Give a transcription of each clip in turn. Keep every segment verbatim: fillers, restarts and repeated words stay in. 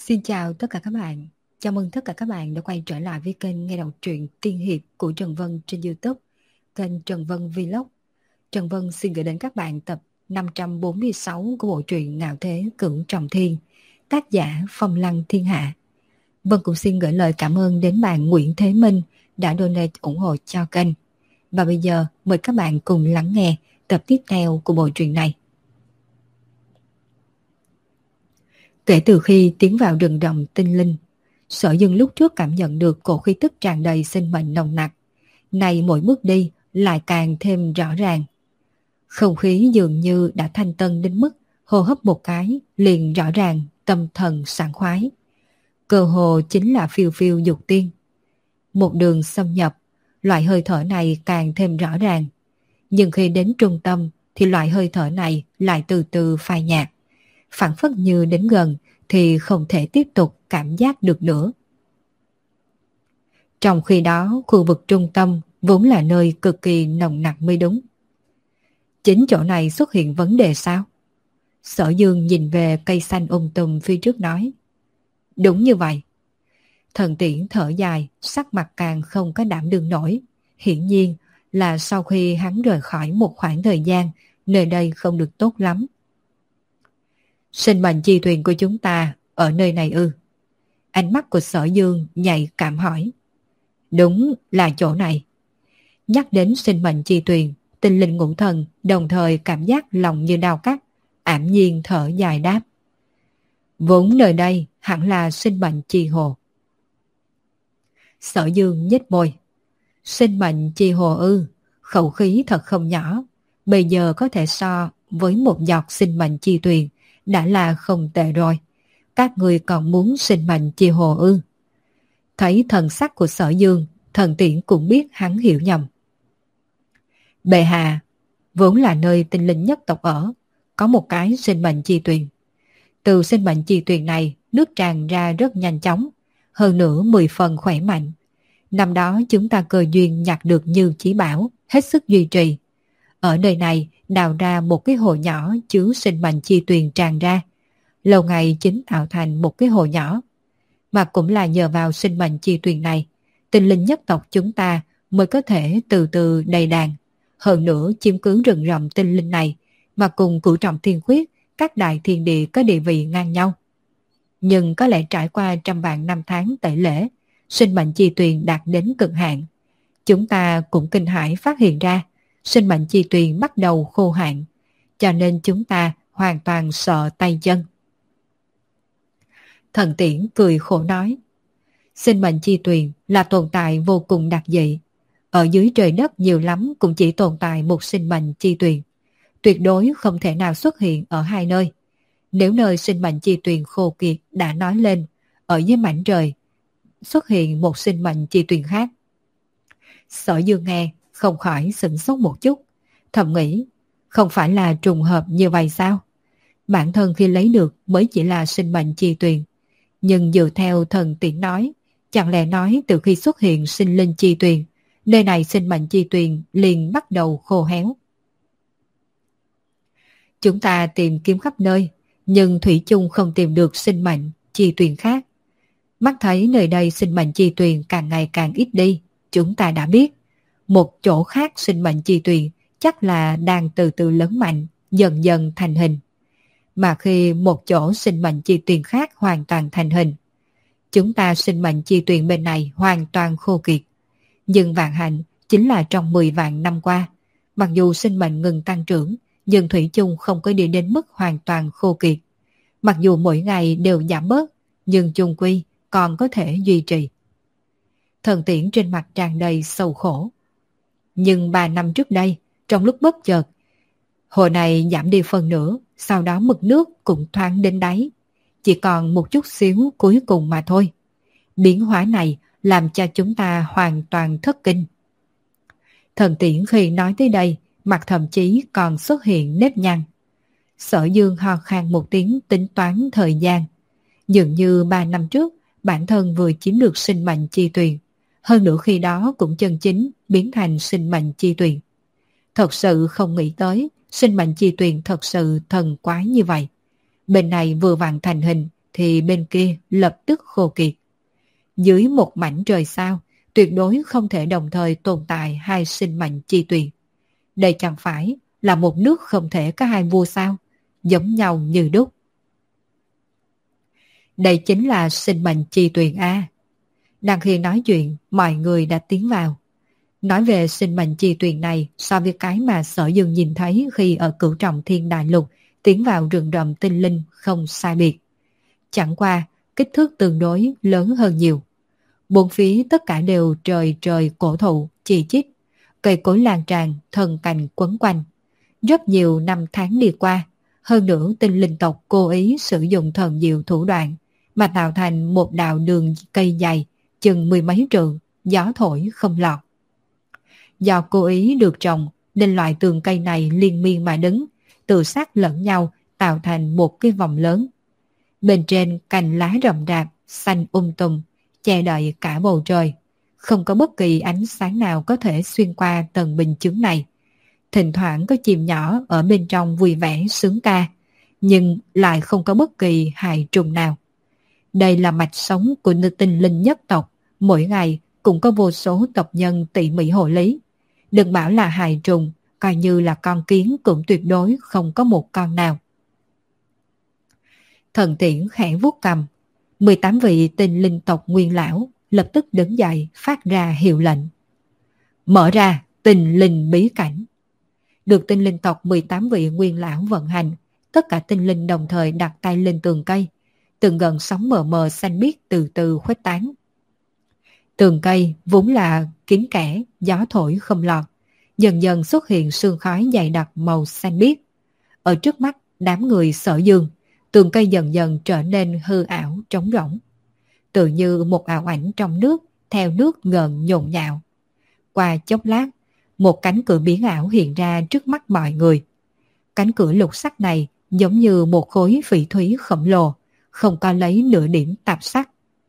Xin chào tất cả các bạn. Chào mừng tất cả các bạn đã quay trở lại với kênh nghe đọc truyện tiên hiệp của Trần Vân trên YouTube, kênh Trần Vân Vlog. Trần Vân xin gửi đến các bạn tập năm trăm bốn mươi sáu của bộ truyện Ngạo Thế Cửu Trọng Thiên, tác giả Phong Lăng Thiên Hạ. Vân cũng xin gửi lời cảm ơn đến bạn Nguyễn Thế Minh đã donate ủng hộ cho kênh. Và bây giờ mời các bạn cùng lắng nghe tập tiếp theo của bộ truyện này. Kể từ khi tiến vào rừng rậm tinh linh, Sở Dương lúc trước cảm nhận được cổ khí tức tràn đầy sinh mệnh nồng nặc. Nay mỗi bước đi lại càng thêm rõ ràng. Không khí dường như đã thanh tân đến mức hô hấp một cái liền rõ ràng, tâm thần sảng khoái. Cơ hồ chính là phiêu phiêu dục tiên. Một đường xâm nhập, loại hơi thở này càng thêm rõ ràng. Nhưng khi đến trung tâm thì loại hơi thở này lại từ từ phai nhạt. Phảng phất như đến gần thì không thể tiếp tục cảm giác được nữa. Trong khi đó, khu vực trung tâm vốn là nơi cực kỳ nồng nặc mới đúng. Chính chỗ này xuất hiện vấn đề sao? Sở Dương nhìn về cây xanh um tùm phía trước nói. Đúng như vậy. Thần Tiễn thở dài, sắc mặt càng không có đảm đương nổi. Hiển nhiên là sau khi hắn rời khỏi một khoảng thời gian, nơi đây không được tốt lắm. Sinh mệnh chi thuyền của chúng ta ở nơi này ư? Ánh mắt của Sở Dương nhạy cảm hỏi. Đúng là chỗ này. Nhắc đến sinh mệnh chi thuyền, tinh linh ngũ thần đồng thời cảm giác lòng như đau cắt, ảm nhiên thở dài đáp. Vốn nơi đây hẳn là sinh mệnh chi hồ. Sở Dương nhếch môi. Sinh mệnh chi hồ ư? Khẩu khí thật không nhỏ. Bây giờ có thể so với một giọt sinh mệnh chi thuyền đã là không tệ rồi. Các người còn muốn sinh mệnh chi hồ ư? Thấy thần sắc của Sở Dương, Thần Tiễn cũng biết hắn hiểu nhầm. Bệ hạ, vốn là nơi tinh linh nhất tộc ở, có một cái sinh mệnh chi tuyền. Từ sinh mệnh chi tuyền này, nước tràn ra rất nhanh chóng, hơn nữa mười phần khỏe mạnh. Năm đó chúng ta cơ duyên nhặt được Như Chí Bảo, hết sức duy trì. Ở nơi này đào ra một cái hồ nhỏ chứa sinh mệnh chi tuyền tràn ra. Lâu ngày chính tạo thành một cái hồ nhỏ. Mà cũng là nhờ vào sinh mệnh chi tuyền này, tinh linh nhất tộc chúng ta mới có thể từ từ đầy đàn. Hơn nữa chiếm cứ rừng rậm tinh linh này mà cùng Cửu Trọng Thiên Khuyết, các đại thiên địa có địa vị ngang nhau. Nhưng có lẽ trải qua trăm vạn năm tháng tẩy lễ, sinh mệnh chi tuyền đạt đến cực hạn. Chúng ta cũng kinh hãi phát hiện ra sinh mệnh chi tuyền bắt đầu khô hạn, cho nên chúng ta hoàn toàn sợ tay chân. Thần Tiễn cười khổ nói. Sinh mệnh chi tuyền là tồn tại vô cùng đặc dị. Ở dưới trời đất nhiều lắm cũng chỉ tồn tại một sinh mệnh chi tuyền. Tuyệt đối không thể nào xuất hiện ở hai nơi. Nếu nơi sinh mệnh chi tuyền khô kiệt đã nói lên, ở dưới mảnh trời xuất hiện một sinh mệnh chi tuyền khác. Sở Dương nghe không khỏi sửng sốt một chút, thầm nghĩ, không phải là trùng hợp như vậy sao? Bản thân khi lấy được mới chỉ là sinh mệnh chi tuyền. Nhưng dựa theo Thần Tiễn nói, chẳng lẽ nói từ khi xuất hiện sinh linh chi tuyền, nơi này sinh mệnh chi tuyền liền bắt đầu khô héo. Chúng ta tìm kiếm khắp nơi, nhưng thủy chung không tìm được sinh mệnh chi tuyền khác. Mắt thấy nơi đây sinh mệnh chi tuyền càng ngày càng ít đi, chúng ta đã biết một chỗ khác sinh mệnh chi tuyền chắc là đang từ từ lớn mạnh, dần dần thành hình. Mà khi một chỗ sinh mệnh chi tuyền khác hoàn toàn thành hình, chúng ta sinh mệnh chi tuyền bên này hoàn toàn khô kiệt. Nhưng vạn hạnh chính là trong mười vạn năm qua, mặc dù sinh mệnh ngừng tăng trưởng, nhưng thủy chung không có đi đến mức hoàn toàn khô kiệt. Mặc dù mỗi ngày đều giảm bớt, nhưng chung quy còn có thể duy trì. Thần Tiễn trên mặt tràn đầy sầu khổ. Nhưng ba năm trước đây, trong lúc bất chợt, hồ này giảm đi phần nửa, sau đó mực nước cũng thoáng đến đáy. Chỉ còn một chút xíu cuối cùng mà thôi. Biến hóa này làm cho chúng ta hoàn toàn thất kinh. Thần Tiễn khi nói tới đây, mặt thậm chí còn xuất hiện nếp nhăn. Sở Dương ho khan một tiếng tính toán thời gian. Dường như ba năm trước, bản thân vừa chiếm được sinh mệnh chi tuyền. Hơn nữa khi đó cũng chân chính biến thành sinh mệnh chi tuyền. Thật sự không nghĩ tới sinh mệnh chi tuyền thật sự thần quái như vậy. Bên này vừa vặn thành hình, thì bên kia lập tức khô kiệt. Dưới một mảnh trời sao, tuyệt đối không thể đồng thời tồn tại hai sinh mệnh chi tuyền. Đây chẳng phải là một nước không thể có hai vua sao, giống nhau như đúc. Đây chính là sinh mệnh chi tuyền A. Đang khi nói chuyện, mọi người đã tiến vào. Nói về sinh mệnh chi tuyền này so với cái mà Sở Dương nhìn thấy khi ở Cửu Trọng Thiên Đại Lục tiến vào rừng rậm tinh linh không sai biệt. Chẳng qua, kích thước tương đối lớn hơn nhiều. Bốn phía tất cả đều trời trời cổ thụ, chi chít, cây cối lan tràn, thân cành quấn quanh. Rất nhiều năm tháng đi qua, hơn nữa tinh linh tộc cố ý sử dụng thần diệu thủ đoạn mà tạo thành một đạo đường cây dày chừng mười mấy trượng, gió thổi không lọt. Do cố ý được trồng nên loại tường cây này liên miên mà đứng, tự sát lẫn nhau tạo thành một cái vòng lớn. Bên trên cành lá rậm rạp, xanh um tùm, che đậy cả bầu trời. Không có bất kỳ ánh sáng nào có thể xuyên qua tầng bình chướng này. Thỉnh thoảng có chim nhỏ ở bên trong vui vẻ sướng ca, nhưng lại không có bất kỳ hài trùng nào. Đây là mạch sống của tinh linh nhất tộc, mỗi ngày cũng có vô số tộc nhân tỉ mỉ hộ lý. Đừng bảo là hài trùng, coi như là con kiến cũng tuyệt đối không có một con nào. Thần Tiễn khẽ vuốt cầm, mười tám vị tinh linh tộc nguyên lão lập tức đứng dậy phát ra hiệu lệnh. Mở ra tinh linh bí cảnh. Được tinh linh tộc mười tám vị nguyên lão vận hành, tất cả tinh linh đồng thời đặt tay lên tường cây, từng gần sóng mờ mờ xanh biếc từ từ khuếch tán. Tường cây vốn là kín kẽ, gió thổi không lọt, dần dần xuất hiện sương khói dày đặc màu xanh biếc. Ở trước mắt đám người Sở Dương, tường cây dần dần trở nên hư ảo trống rỗng, tự như một ảo ảnh trong nước, theo nước ngần nhộn nhạo. Qua chốc lát, một cánh cửa biến ảo hiện ra trước mắt mọi người. Cánh cửa lục sắc này giống như một khối phỉ thúy khổng lồ, không có lấy nửa điểm tạp sắc.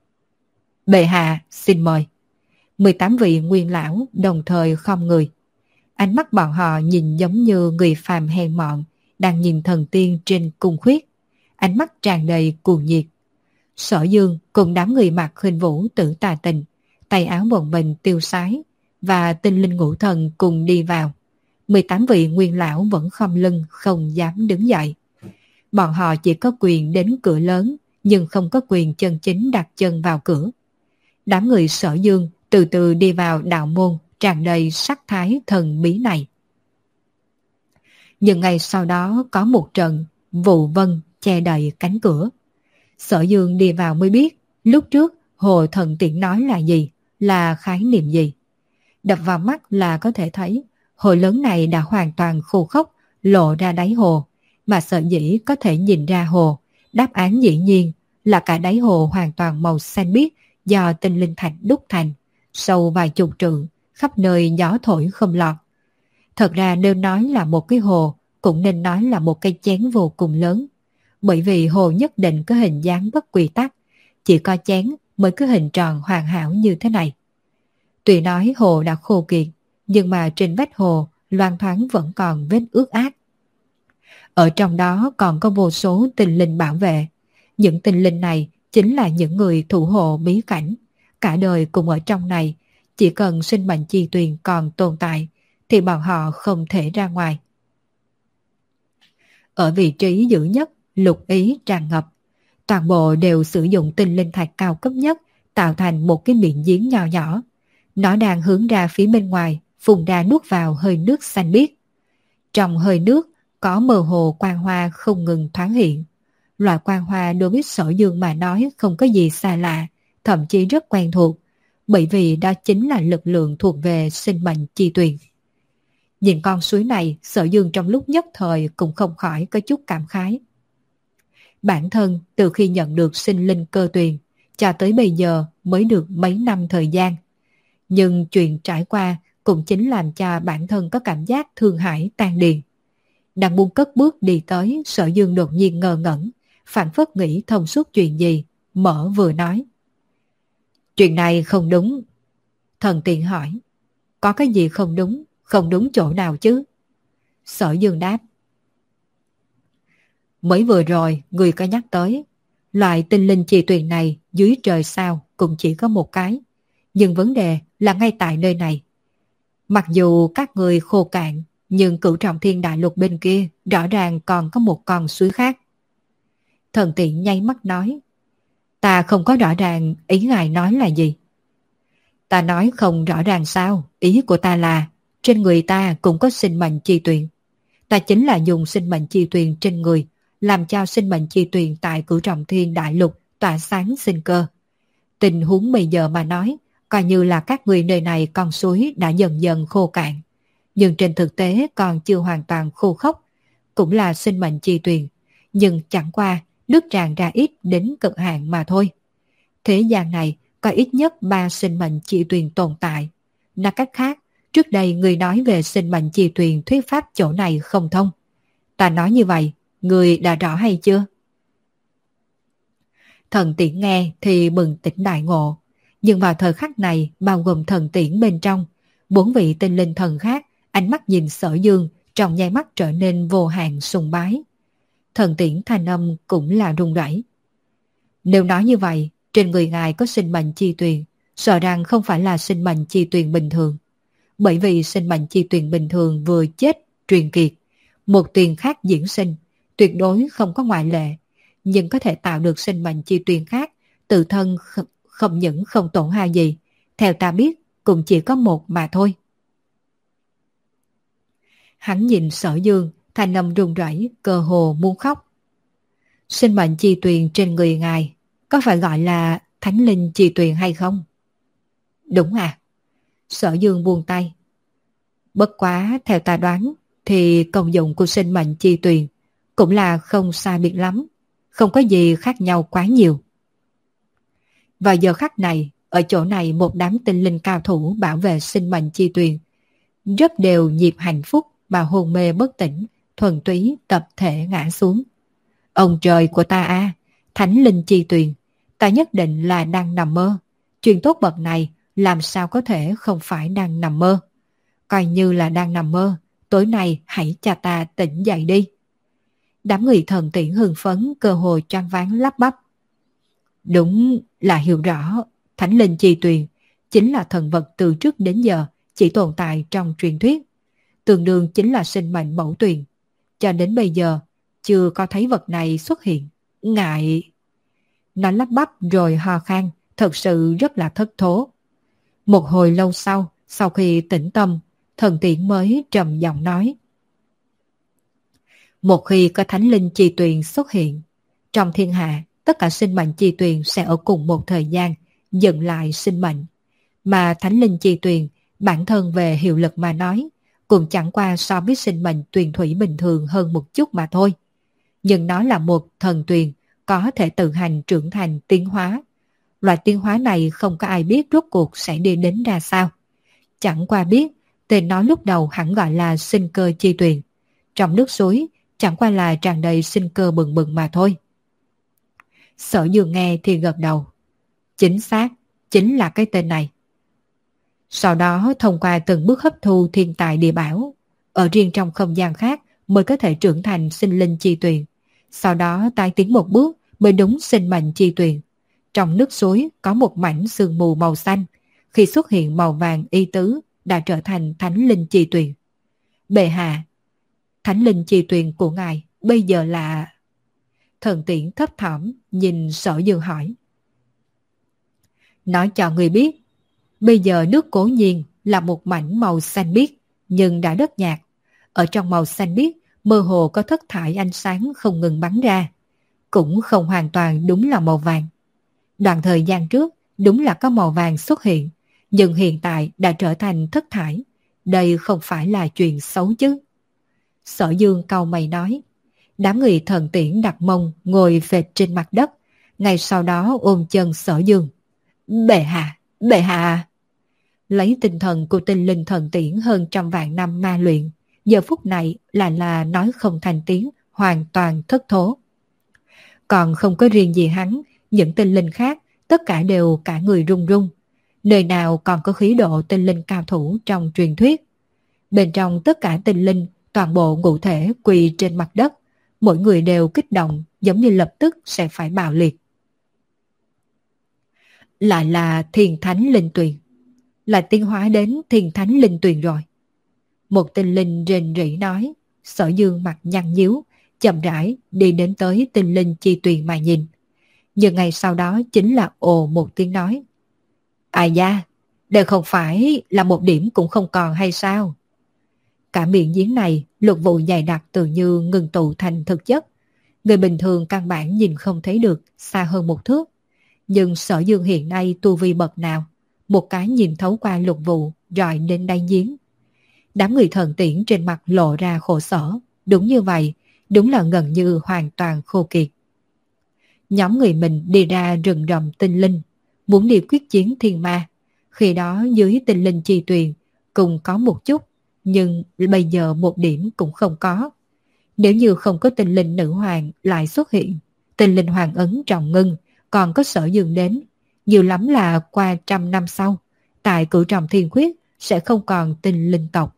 Bệ hạ, xin mời. mười tám vị nguyên lão đồng thời khom người. Ánh mắt bọn họ nhìn giống như người phàm hèn mọn đang nhìn thần tiên trên cung khuyết. Ánh mắt tràn đầy cuồng nhiệt. Sở Dương cùng đám người mặc khuynh vũ tử tà tình, tay áo bồng bềnh tiêu sái, và tinh linh ngũ thần cùng đi vào. mười tám vị nguyên lão vẫn khom lưng không dám đứng dậy. Bọn họ chỉ có quyền đến cửa lớn, nhưng không có quyền chân chính đặt chân vào cửa. Đám người Sở Dương từ từ đi vào đạo môn tràn đầy sắc thái thần bí này. Nhưng ngày sau đó có một trận vụ vân che đậy cánh cửa. Sở Dương đi vào mới biết lúc trước Hồ Thần Tiễn nói là gì, là khái niệm gì. Đập vào mắt là có thể thấy hồ lớn này đã hoàn toàn khô khốc, lộ ra đáy hồ, mà Sở Dĩ có thể nhìn ra hồ. Đáp án dĩ nhiên là cả đáy hồ hoàn toàn màu xanh biếc do tinh linh thạch đúc thành, sâu vài chục trượng, khắp nơi gió thổi không lọt. Thật ra nếu nói là một cái hồ, cũng nên nói là một cây chén vô cùng lớn, bởi vì hồ nhất định có hình dáng bất quy tắc, chỉ có chén mới có hình tròn hoàn hảo như thế này. Tuy nói hồ đã khô kiệt, nhưng mà trên vách hồ loang thoáng vẫn còn vết ướt át. Ở trong đó còn có vô số tinh linh bảo vệ. Những tinh linh này chính là những người thủ hộ bí cảnh, cả đời cùng ở trong này. Chỉ cần sinh mệnh chi tuyền còn tồn tại thì bọn họ không thể ra ngoài. Ở vị trí giữa nhất, lục ý tràn ngập. Toàn bộ đều sử dụng tinh linh thạch cao cấp nhất tạo thành một cái miệng giếng nhỏ nhỏ. Nó đang hướng ra phía bên ngoài, phun ra nuốt vào hơi nước xanh biếc. Trong hơi nước có mơ hồ quang hoa không ngừng thoáng hiện. Loại quang hoa đối với Sở Dương mà nói không có gì xa lạ, thậm chí rất quen thuộc, bởi vì đó chính là lực lượng thuộc về sinh mệnh chi tuyền. Nhìn con suối này, Sở Dương trong lúc nhất thời cũng không khỏi có chút cảm khái. Bản thân từ khi nhận được sinh linh cơ tuyền, cho tới bây giờ mới được mấy năm thời gian. Nhưng chuyện trải qua cũng chính làm cho bản thân có cảm giác thương hại tan điền. Đang muốn cất bước đi tới, Sở Dương đột nhiên ngơ ngẩn, phảng phất nghĩ thông suốt chuyện gì, mở vừa nói. Chuyện này không đúng. Thần Tiện hỏi, có cái gì không đúng, không đúng chỗ nào chứ? Sở Dương đáp, mới vừa rồi người có nhắc tới, Loại tinh linh chi tuyền này dưới trời sao cũng chỉ có một cái. Nhưng vấn đề là ngay tại nơi này. Mặc dù các người khô cạn, nhưng Cửu Trọng Thiên Đại Lục bên kia rõ ràng còn có một con suối khác. Thần Tiễn nháy mắt nói, ta không có rõ ràng ý ngài nói là gì. Ta nói không rõ ràng sao, ý của ta là trên người ta cũng có sinh mệnh chi tuyền. Ta chính là dùng sinh mệnh chi tuyền trên người, làm cho sinh mệnh chi tuyền tại Cửu Trọng Thiên Đại Lục tỏa sáng sinh cơ. Tình huống bây giờ mà nói, coi như là các người nơi này con suối đã dần dần khô cạn. Nhưng trên thực tế còn chưa hoàn toàn khô khốc, cũng là sinh mệnh chi tuyền, nhưng chẳng qua nước tràn ra ít đến cực hạn mà thôi. Thế gian này có ít nhất ba sinh mệnh chi tuyền tồn tại. Nói cách khác, trước đây người nói về sinh mệnh chi tuyền thuyết pháp chỗ này không thông. Ta nói như vậy, người đã rõ hay chưa? Thần Tiễn nghe thì bừng tỉnh đại ngộ. Nhưng vào thời khắc này, bao gồm Thần Tiễn bên trong, bốn vị tinh linh thần khác, ánh mắt nhìn Sở Dương trong nháy mắt trở nên vô hạn sùng bái. Thần Tiễn thanh âm cũng là rung rẩy. Nếu nói như vậy, trên người ngài có sinh mệnh chi tuyền, sợ rằng không phải là sinh mệnh chi tuyền bình thường. Bởi vì sinh mệnh chi tuyền bình thường vừa chết, truyền kiệt, một tuyền khác diễn sinh, tuyệt đối không có ngoại lệ, nhưng có thể tạo được sinh mệnh chi tuyền khác, tự thân không, không những không tổn hao gì, theo ta biết cũng chỉ có một mà thôi. Hắn nhìn Sở Dương, thanh âm run rẩy, cơ hồ muốn khóc. Sinh mệnh chi tuyền trên người ngài có phải gọi là thánh linh chi tuyền hay không? Đúng à? Sở Dương buông tay. Bất quá theo ta đoán thì công dụng của sinh mệnh chi tuyền cũng là không sai biệt lắm, không có gì khác nhau quá nhiều. Vào giờ khắc này, ở chỗ này một đám tinh linh cao thủ bảo vệ sinh mệnh chi tuyền, rất đều nhịp hạnh phúc mà hôn mê bất tỉnh, thuần túy tập thể ngã xuống. Ông trời của ta a, à, thánh linh chi tuyền, ta nhất định là đang nằm mơ. Chuyện tốt bậc này làm sao có thể không phải đang nằm mơ. Coi như là đang nằm mơ, tối nay hãy cho ta tỉnh dậy đi. Đám người Thần Tiễn hưng phấn cơ hội choáng váng lắp bắp. Đúng là hiểu rõ, thánh linh chi tuyền chính là thần vật từ trước đến giờ chỉ tồn tại trong truyền thuyết, tương đương chính là sinh mệnh mẫu tuyền. Cho đến bây giờ chưa có thấy vật này xuất hiện. Ngại... Nó lắp bắp rồi ho khan, thật sự rất là thất thố. Một hồi lâu sau, sau khi tĩnh tâm, Thần Tiễn mới trầm giọng nói. Một khi có thánh linh chi tuyền xuất hiện, trong thiên hạ, tất cả sinh mệnh chi tuyền sẽ ở cùng một thời gian, dừng lại sinh mệnh. Mà thánh linh chi tuyền, bản thân về hiệu lực mà nói, cũng chẳng qua so với sinh mệnh tuyền thủy bình thường hơn một chút mà thôi. Nhưng nó là một thần tuyền, có thể tự hành trưởng thành tiến hóa. Loại tiến hóa này không có ai biết rốt cuộc sẽ đi đến ra sao. Chẳng qua biết, tên nó lúc đầu hẳn gọi là sinh cơ chi tuyền. Trong nước suối, chẳng qua là tràn đầy sinh cơ bừng bừng mà thôi. Sở Dương nghe thì gật đầu. Chính xác, chính là cái tên này. Sau đó thông qua từng bước hấp thu thiên tài địa bảo, ở riêng trong không gian khác mới có thể trưởng thành sinh linh chi tuyền. Sau đó tái tiến một bước mới đúng sinh mệnh chi tuyền. Trong nước suối có một mảnh sương mù màu xanh, khi xuất hiện màu vàng y tứ đã trở thành thánh linh chi tuyền. Bệ hạ, thánh linh chi tuyền của ngài bây giờ là... Thần Tiễn thấp thỏm nhìn Sở Dương hỏi. Nói cho người biết, bây giờ nước Cố Nhiên là một mảnh màu xanh biếc nhưng đã rất nhạt. Ở trong màu xanh biếc mơ hồ có thất thải ánh sáng không ngừng bắn ra. Cũng không hoàn toàn đúng là màu vàng. Đoạn thời gian trước đúng là có màu vàng xuất hiện, nhưng hiện tại đã trở thành thất thải. Đây không phải là chuyện xấu chứ. Sở Dương cau mày nói. Đám người Thần Tiễn đặt mông ngồi phệt trên mặt đất, ngay sau đó ôm chân Sở Dương. Bệ hạ, bệ hạ. Lấy tinh thần của tinh linh Thần Tiễn hơn trăm vạn năm ma luyện, giờ phút này là là nói không thành tiếng, hoàn toàn thất thố. Còn không có riêng gì hắn, những tinh linh khác tất cả đều cả người run run. Nơi nào còn có khí độ tinh linh cao thủ trong truyền thuyết. Bên trong tất cả tinh linh, toàn bộ ngũ thể quỳ trên mặt đất, mỗi người đều kích động giống như lập tức sẽ phải bạo liệt. lại là Thiên Thánh Linh Tuyền, là tiến hóa đến Thiên Thánh Linh Tuyền rồi. Một tinh linh rền rỉ nói. Sở Dương mặt nhăn nhíu, chậm rãi đi đến tới tinh linh chi tuyền mà nhìn. Nhưng ngay sau đó chính là ồ một tiếng nói. Ai da, đây không phải là một điểm cũng không còn hay sao? Cả miệng giếng này lục vụ dày đặc tự như ngừng tụ thành thực chất. Người bình thường căn bản nhìn không thấy được xa hơn một thước. Nhưng Sở Dương hiện nay tu vi bậc nào, một cái nhìn thấu qua lục vụ rọi đến đáy giếng. Đám người thần tiễn trên mặt lộ ra khổ sở. Đúng như vậy, đúng là gần như hoàn toàn khô kiệt. Nhóm người mình đi ra rừng rậm tinh linh, muốn đi quyết chiến thiên ma. Khi đó dưới tinh linh chi tuyền cùng có một chút, nhưng bây giờ một điểm cũng không có. Nếu như không có tinh linh nữ hoàng lại xuất hiện, tinh linh hoàng ấn trọng ngưng, còn có Sở Dương đến, nhiều lắm là qua trăm năm sau, tại cửu trọng thiên khuyết sẽ không còn tinh linh tộc.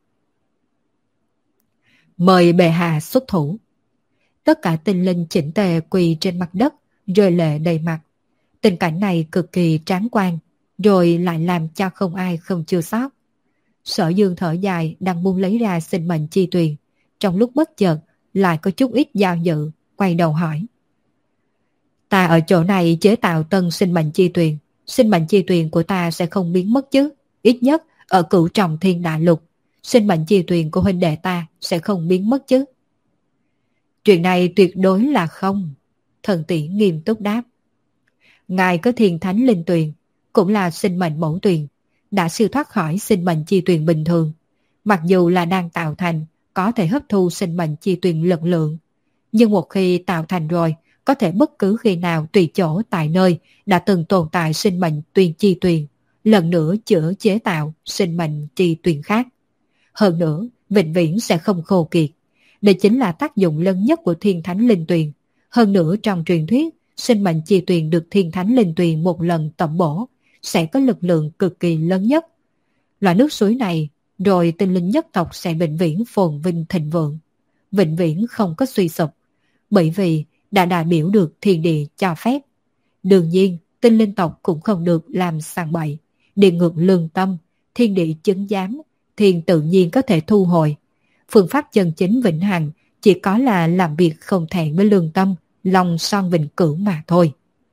Mời bệ hạ xuất thủ. Tất cả tinh linh chỉnh tề quỳ trên mặt đất, rơi lệ đầy mặt. Tình cảnh này cực kỳ tráng quan, rồi lại làm cho không ai không chua xót. Sở Dương thở dài đang muốn lấy ra sinh mệnh chi tuyền, trong lúc bất chợt lại có chút ít dao dự, quay đầu hỏi. Ta ở chỗ này chế tạo tân sinh mệnh chi tuyền, sinh mệnh chi tuyền của ta sẽ không biến mất chứ? Ít nhất ở cửu trọng thiên đại lục, sinh mệnh chi tuyền của huynh đệ ta sẽ không biến mất chứ? Chuyện này tuyệt đối là không. Thần tỷ nghiêm túc đáp. Ngài có thiên thánh linh tuyền, cũng là sinh mệnh mẫu tuyền, đã siêu thoát khỏi sinh mệnh chi tuyền bình thường. Mặc dù là đang tạo thành, có thể hấp thu sinh mệnh chi tuyền lực lượng. Nhưng một khi tạo thành rồi, có thể bất cứ khi nào tùy chỗ tại nơi đã từng tồn tại sinh mệnh tuyền chi tuyền, lần nữa chữa chế tạo sinh mệnh chi tuyền khác. Hơn nữa, vĩnh viễn sẽ không khô kiệt. Đây chính là tác dụng lớn nhất của thiên thánh linh tuyền. Hơn nữa trong truyền thuyết, sinh mệnh chi tuyền được thiên thánh linh tuyền một lần tẩm bổ, sẽ có lực lượng cực kỳ lớn nhất. Loại nước suối này, rồi tinh linh nhất tộc sẽ vĩnh viễn phồn vinh thịnh vượng, vĩnh viễn không có suy sụp, bởi vì đã đại biểu được thiên địa cho phép. Đương nhiên, tinh linh tộc cũng không được làm sàng bậy, địa ngược lương tâm, thiên địa chứng giám, thiên tự nhiên có thể thu hồi. Phương pháp chân chính vĩnh hằng chỉ có là làm việc không thẹn với lương tâm, lòng son vĩnh cửu mà thôi.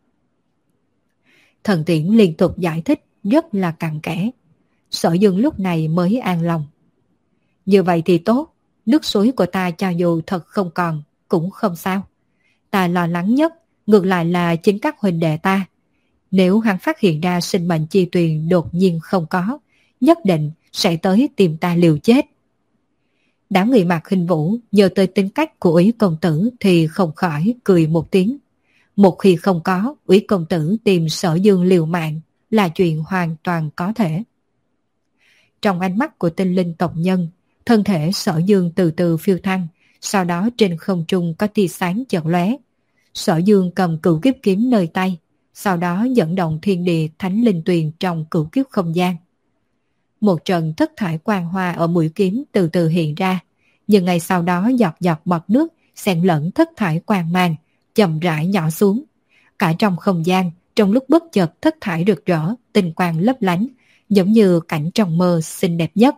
Thần Tiễn liên tục giải thích rất là cặn kẽ. Sở Dương lúc này mới an lòng. Như vậy thì tốt, nước suối của ta cho dù thật không còn cũng không sao. Ta lo lắng nhất ngược lại là chính các huynh đệ ta. Nếu hắn phát hiện ra sinh mệnh chi tuyền đột nhiên không có, nhất định sẽ tới tìm ta liều chết. Đám người Mạc Khinh Vũ nhờ tới tính cách của Úy công tử thì không khỏi cười một tiếng. Một khi không có, Úy công tử tìm Sở Dương liều mạng là chuyện hoàn toàn có thể. Trong ánh mắt của tinh linh tộc nhân, thân thể Sở Dương từ từ phiêu thăng, sau đó trên không trung có tia sáng chợt lóe. Sở Dương cầm cửu kiếp kiếm nơi tay, sau đó dẫn động thiên địa thánh linh tuyền trong cửu kiếp không gian. Một trận thất thải quang hoa ở mũi kiếm từ từ hiện ra, nhưng ngay sau đó giọt giọt bọt nước xen lẫn thất thải quang mang, chậm rãi nhỏ xuống. Cả trong không gian, trong lúc bất chợt thất thải rực rỡ, tinh quang lấp lánh, giống như cảnh trong mơ xinh đẹp nhất.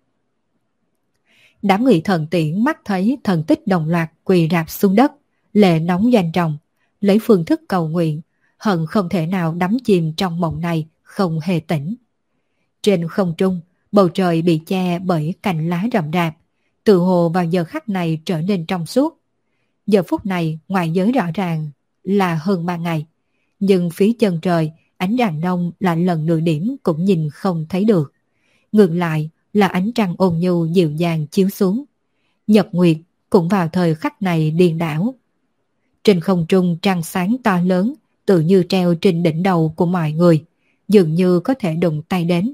Đám người thần tiễn mắt thấy thần tích đồng loạt quỳ rạp xuống đất, lệ nóng doanh trọng, lấy phương thức cầu nguyện, hận không thể nào đắm chìm trong mộng này, không hề tỉnh. Trên không trung, bầu trời bị che bởi cành lá rậm rạp, tự hồ vào giờ khắc này trở nên trong suốt. Giờ phút này ngoại giới rõ ràng là hơn ba ngày, nhưng phía chân trời ánh rạng đông lại lần nửa điểm cũng nhìn không thấy được. Ngược lại là ánh trăng ôn nhu dịu dàng chiếu xuống. Nhật nguyệt cũng vào thời khắc này điên đảo. Trên không trung trăng sáng to lớn, tự như treo trên đỉnh đầu của mọi người, dường như có thể đụng tay đến.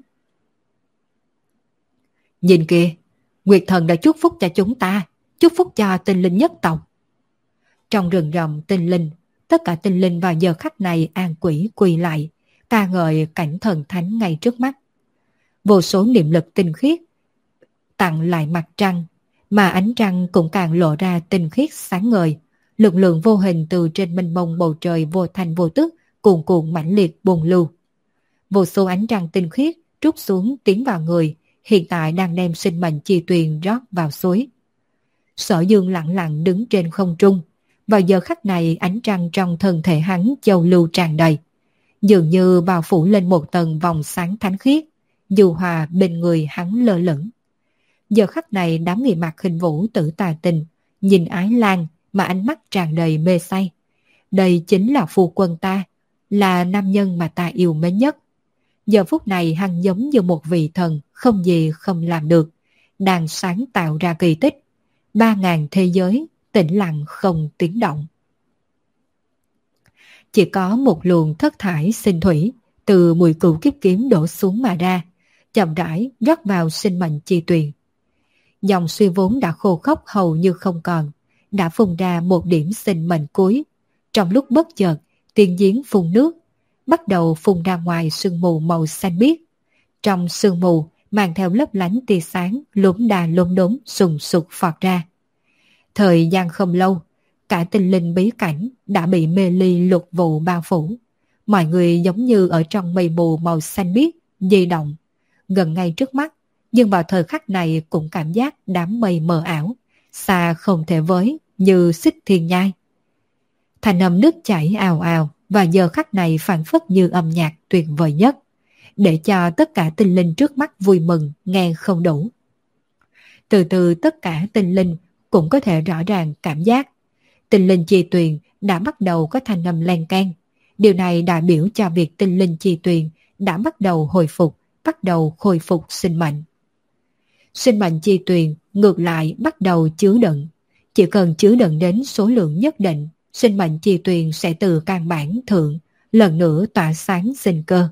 Nhìn kìa, Nguyệt Thần đã chúc phúc cho chúng ta, chúc phúc cho tinh linh nhất tộc. Trong rừng rậm tinh linh, tất cả tinh linh vào giờ khắc này an quỷ quỳ lại, ca ngợi cảnh thần thánh ngay trước mắt. Vô số niệm lực tinh khiết tặng lại mặt trăng, mà ánh trăng cũng càng lộ ra tinh khiết sáng ngời. Lực lượng vô hình từ trên mênh mông bầu trời vô thành vô tức cuồn cuộn mãnh liệt bùng lưu. Vô số ánh trăng tinh khiết trút xuống tiến vào người, hiện tại đang đem sinh mệnh chi tuyền rót vào suối. Sở Dương lặng lặng đứng trên không trung. Vào giờ khắc này ánh trăng trong thân thể hắn châu lưu tràn đầy, dường như bao phủ lên một tầng vòng sáng thánh khiết, dù hòa bên người hắn lơ lửng. Giờ khắc này đám người mặc Hình Vũ Tử Tà Tình nhìn Ái Lan mà ánh mắt tràn đầy mê say. Đây chính là phu quân ta, là nam nhân mà ta yêu mến nhất. Giờ phút này hắn giống như một vị thần không gì không làm được, đang sáng tạo ra kỳ tích. Ba ngàn thế giới tĩnh lặng không tiếng động. Chỉ có một luồng thất thải sinh thủy từ mùi cửu kiếp kiếm đổ xuống mà ra, chậm rãi rót vào sinh mệnh chi tuyền. Dòng suy vốn đã khô khốc hầu như không còn, đã phun ra một điểm sinh mệnh cuối. Trong lúc bất chợt, tiên giếng phun nước, bắt đầu phun ra ngoài sương mù màu xanh biếc. Trong sương mù mang theo lấp lánh tia sáng lốm đà lốm đốm sùng sục phọt ra. Thời gian không lâu, cả tinh linh bí cảnh đã bị mê ly lục vụ bao phủ. Mọi người giống như ở trong mây mù màu xanh biếc di động gần ngay trước mắt, nhưng vào thời khắc này cũng cảm giác đám mây mờ ảo, xa không thể với như xích thiên nhai. Thành âm nước chảy ào ào và giờ khắc này phảng phất như âm nhạc tuyệt vời nhất, để cho tất cả tinh linh trước mắt vui mừng nghe không đủ. Từ từ tất cả tinh linh cũng có thể rõ ràng cảm giác tinh linh chi tuyền đã bắt đầu có thanh âm len keng. Điều này đại biểu cho việc tinh linh chi tuyền đã bắt đầu hồi phục, bắt đầu khôi phục sinh mệnh. Sinh mệnh chi tuyền ngược lại bắt đầu chứa đựng. Chỉ cần chứa đựng đến số lượng nhất định, sinh mệnh chi tuyền sẽ từ căn bản thượng lần nữa tỏa sáng sinh cơ.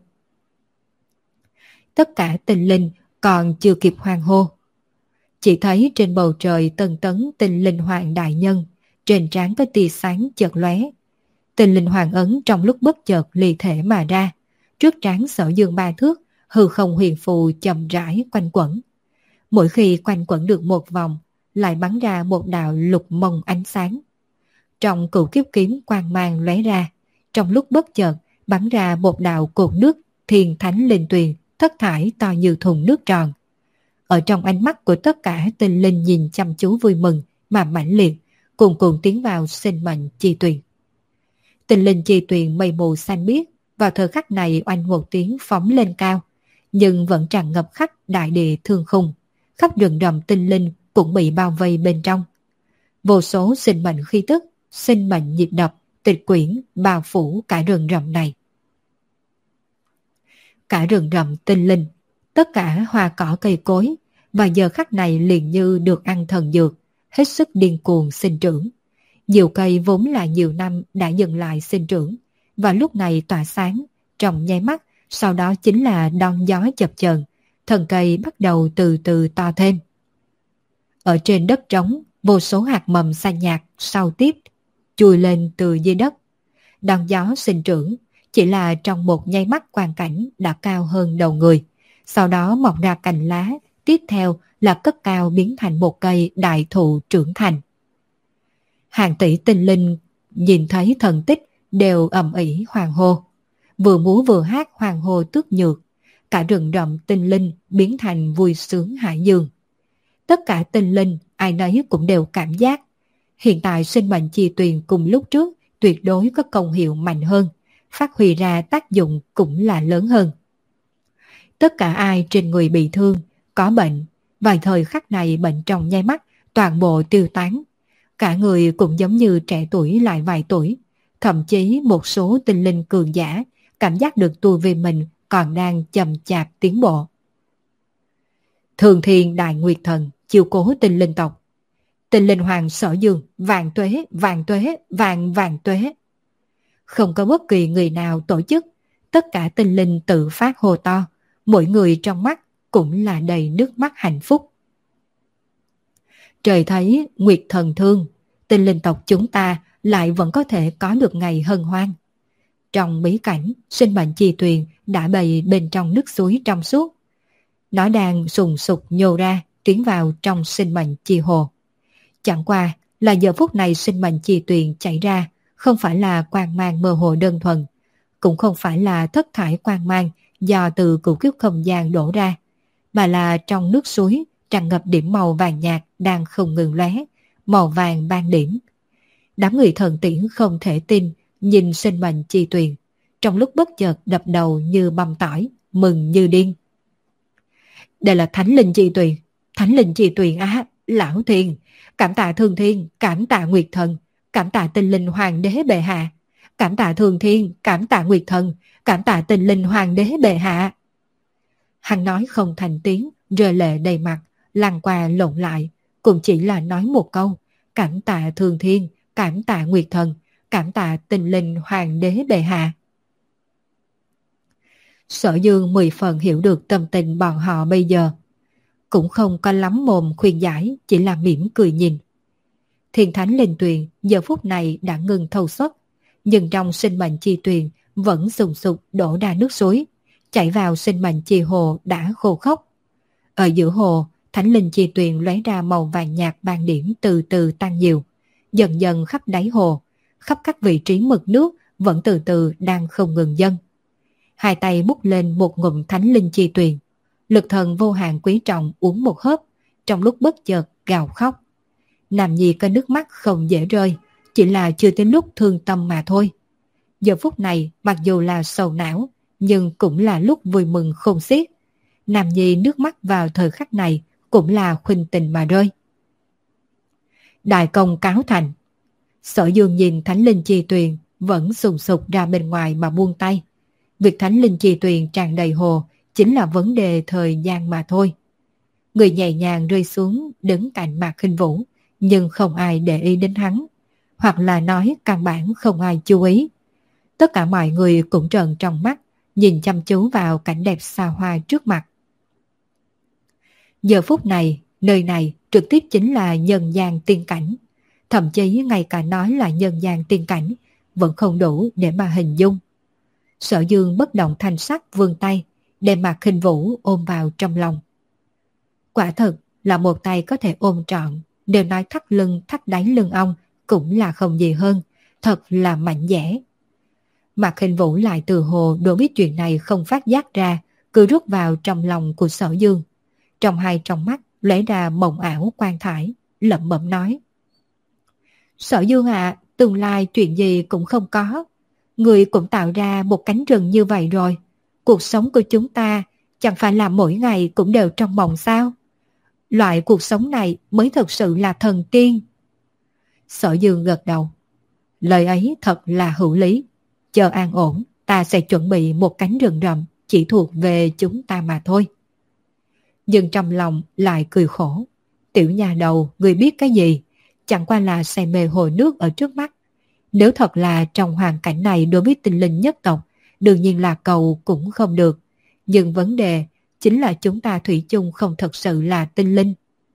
Tất cả tinh linh còn chưa kịp hoan hô, chỉ thấy trên bầu trời tần tấn tinh linh hoàng đại nhân, trên trán có tia sáng chợt lóe. Tinh linh hoàng ấn trong lúc bất chợt ly thể mà ra, trước trán Sở Dương ba thước, hư không huyền phù chậm rãi quanh quẩn. Mỗi khi quanh quẩn được một vòng, lại bắn ra một đạo lục mông ánh sáng. Trong cửu kiếp kiếm quang mang lóe ra, trong lúc bất chợt bắn ra một đạo cột nước thiên thánh linh tuyền thất thải to như thùng nước tròn. Ở trong ánh mắt của tất cả tinh linh nhìn chăm chú vui mừng mà mãnh liệt, cùng cùng tiến vào sinh mệnh chi tuyền. Tinh linh chi tuyền mây mù xanh biếc vào thời khắc này oanh một tiếng phóng lên cao, nhưng vẫn tràn ngập khắp đại địa thương khung, khắp rừng rậm tinh linh cũng bị bao vây bên trong. Vô số sinh mệnh khí tức, sinh mệnh nhịp đập, tịch quyển bao phủ cả rừng rậm này. Cả rừng rậm tinh linh, tất cả hoa cỏ cây cối, và giờ khắc này liền như được ăn thần dược, hết sức điên cuồng sinh trưởng. Nhiều cây vốn là nhiều năm đã dừng lại sinh trưởng, và lúc này tỏa sáng, trong nháy mắt, sau đó chính là đón gió chập chờn, thân cây bắt đầu từ từ to thêm. Ở trên đất trống, vô số hạt mầm xanh nhạt sau tiếp chui lên từ dưới đất. Đón gió sinh trưởng, chỉ là trong một nháy mắt quang cảnh đã cao hơn đầu người, sau đó mọc ra cành lá, tiếp theo là cất cao biến thành một cây đại thụ trưởng thành. Hàng tỷ tinh linh nhìn thấy thần tích đều ầm ĩ hoàng hô, vừa múa vừa hát hoàng hô tước nhược, cả rừng rậm tinh linh biến thành vui sướng hải dương. Tất cả tinh linh ai nấy cũng đều cảm giác hiện tại sinh mệnh chi tuyền cùng lúc trước tuyệt đối có công hiệu mạnh hơn, phát huy ra tác dụng cũng là lớn hơn. Tất cả ai trên người bị thương, có bệnh, vài thời khắc này bệnh trong nháy mắt toàn bộ tiêu tán. Cả người cũng giống như trẻ tuổi lại vài tuổi, thậm chí một số tinh linh cường giả cảm giác được tu vi mình còn đang chậm chạp tiến bộ. Thường Thiên Đại Nguyệt Thần chiêu cố tinh linh tộc. Tinh linh hoàng Sở Dương, vạn tuế, vạn tuế, vạn vạn tuế. Không có bất kỳ người nào tổ chức, tất cả tinh linh tự phát hô to, mỗi người trong mắt cũng là đầy nước mắt hạnh phúc. Trời thấy Nguyệt Thần thương, tinh linh tộc chúng ta lại vẫn có thể có được ngày hân hoan. Trong bí cảnh, sinh mệnh chi tuyền đã bày bên trong nước suối trong suốt. Nó đang sùng sục nhô ra, tiến vào trong sinh mệnh chi hồ. Chẳng qua là giờ phút này sinh mệnh chi tuyền chảy ra không phải là quang mang mơ hồ đơn thuần, cũng không phải là thất thải quang mang do từ cửu kiếp không gian đổ ra, mà là trong nước suối tràn ngập điểm màu vàng nhạt đang không ngừng lóe, màu vàng ban điểm. Đám người thần tiễn không thể tin nhìn sinh mệnh chi tuyền, trong lúc bất chợt đập đầu như băm tỏi, mừng như điên. Đây là thánh linh chi tuyền, thánh linh chi tuyền á, lão thiên, cảm tạ thương thiên, cảm tạ nguyệt thần, cảm tạ tinh linh hoàng đế bệ hạ, cảm tạ thương thiên, cảm tạ nguyệt thần, cảm tạ tinh linh hoàng đế bệ hạ. Hắn nói không thành tiếng, rơi lệ đầy mặt, lăn qua lộn lại, cũng chỉ là nói một câu, cảm tạ thương thiên, cảm tạ nguyệt thần, cảm tạ tinh linh hoàng đế bệ hạ. Sở Dương mười phần hiểu được tâm tình bọn họ bây giờ, cũng không có lắm mồm khuyên giải, chỉ là mỉm cười nhìn. Thiên thánh linh tuyền giờ phút này đã ngừng thâu xuất, nhưng trong sinh mệnh chi tuyền vẫn sùng sục đổ ra nước suối, chảy vào sinh mệnh chi hồ đã khô khốc. Ở giữa hồ, thánh linh chi tuyền lóe ra màu vàng nhạt ban điểm từ từ tăng nhiều, dần dần khắp đáy hồ, khắp các vị trí mực nước vẫn từ từ đang không ngừng dâng. Hai tay múc lên một ngụm thánh linh chi tuyền, lực thần vô hạn quý trọng uống một hớp, trong lúc bất chợt gào khóc. Nam nhi có nước mắt không dễ rơi, chỉ là chưa tới lúc thương tâm mà thôi. Giờ phút này mặc dù là sầu não, nhưng cũng là lúc vui mừng khôn xiết. Nam nhi nước mắt vào thời khắc này cũng là khuynh tình mà rơi. Đại công cáo thành. Sở Dương nhìn thánh linh chi tuyền vẫn sùng sục ra bên ngoài mà buông tay. Việc thánh linh chi tuyền tràn đầy hồ chính là vấn đề thời gian mà thôi. Người nhẹ nhàng rơi xuống đứng cạnh Mạc Khinh Vũ, nhưng không ai để ý đến hắn, hoặc là nói căn bản không ai chú ý. Tất cả mọi người cũng trợn tròn mắt, nhìn chăm chú vào cảnh đẹp xa hoa trước mặt. Giờ phút này, nơi này trực tiếp chính là nhân gian tiên cảnh. Thậm chí ngay cả nói là nhân gian tiên cảnh vẫn không đủ để mà hình dung. Sở Dương bất động thanh sắc vươn tay, đem Mạc Khinh Vũ ôm vào trong lòng. Quả thật là một tay có thể ôm trọn, đều nói thắt lưng thắt đáy lưng ong cũng là không gì hơn, thật là mạnh dẻ. Mạc Khinh Vũ lại từ hồ đối biết chuyện này không phát giác ra, cứ rút vào trong lòng của Sở Dương. Trong hai trong mắt lóe ra mộng ảo quan thải, lẩm bẩm nói: Sở Dương ạ, à, tương lai chuyện gì cũng không có. Người cũng tạo ra một cánh rừng như vậy rồi. Cuộc sống của chúng ta chẳng phải là mỗi ngày cũng đều trong mộng sao? Loại cuộc sống này mới thật sự là thần tiên. Sở Dương gật đầu. Lời ấy thật là hữu lý. Chờ an ổn, ta sẽ chuẩn bị một cánh rừng rậm chỉ thuộc về chúng ta mà thôi. Nhưng trong lòng lại cười khổ. Tiểu nhà đầu, người biết cái gì? Chẳng qua là say mê hồ nước ở trước mắt. Nếu thật là trong hoàn cảnh này đối với tinh linh nhất tộc, đương nhiên là cầu cũng không được. Nhưng vấn đề chính là chúng ta thủy chung không thật sự là tinh linh.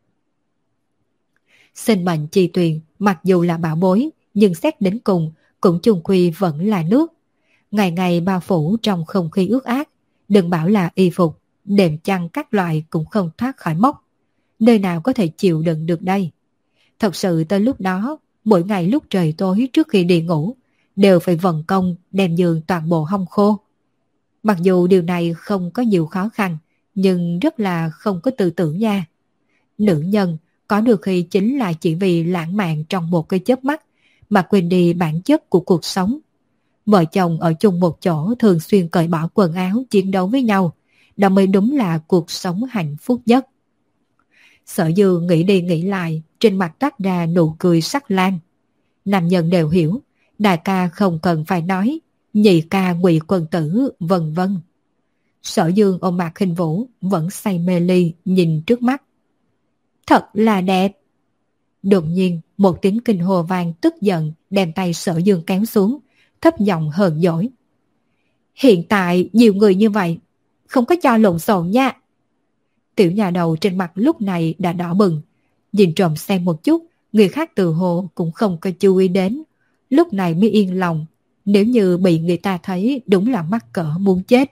Sinh mệnh chi tuyền mặc dù là bảo bối, nhưng xét đến cùng cũng chung quy vẫn là nước. Ngày ngày bao phủ trong không khí ướt át, đừng bảo là y phục, đệm chăn các loại cũng không thoát khỏi mốc. Nơi nào có thể chịu đựng được đây? Thật sự tới lúc đó, mỗi ngày lúc trời tối trước khi đi ngủ, đều phải vận công đem giường toàn bộ hong khô. Mặc dù điều này không có nhiều khó khăn, nhưng rất là không có tư tưởng nha. Nữ nhân có được khi chính là chỉ vì lãng mạn trong một cái chớp mắt mà quên đi bản chất của cuộc sống. Vợ chồng ở chung một chỗ thường xuyên cởi bỏ quần áo chiến đấu với nhau, đó mới đúng là cuộc sống hạnh phúc nhất. Sở Dương nghĩ đi nghĩ lại, trên mặt toát ra nụ cười sắc lan. Nam nhân đều hiểu, đại ca không cần phải nói, nhị ca Ngụy quân tử, vân vân. Sở Dương ôm Mạc Khinh Vũ vẫn say mê ly nhìn trước mắt. Thật là đẹp. Đột nhiên một tiếng kinh hồ vang tức giận đem tay Sở Dương kéo xuống, thấp giọng hờn dỗi. Hiện tại nhiều người như vậy, không có cho lộn xộn nha. Tiểu nhà đầu trên mặt lúc này đã đỏ bừng, nhìn trộm xem một chút, người khác từ hồ cũng không có chú ý đến, lúc này mới yên lòng. Nếu như bị người ta thấy đúng là mắc cỡ muốn chết.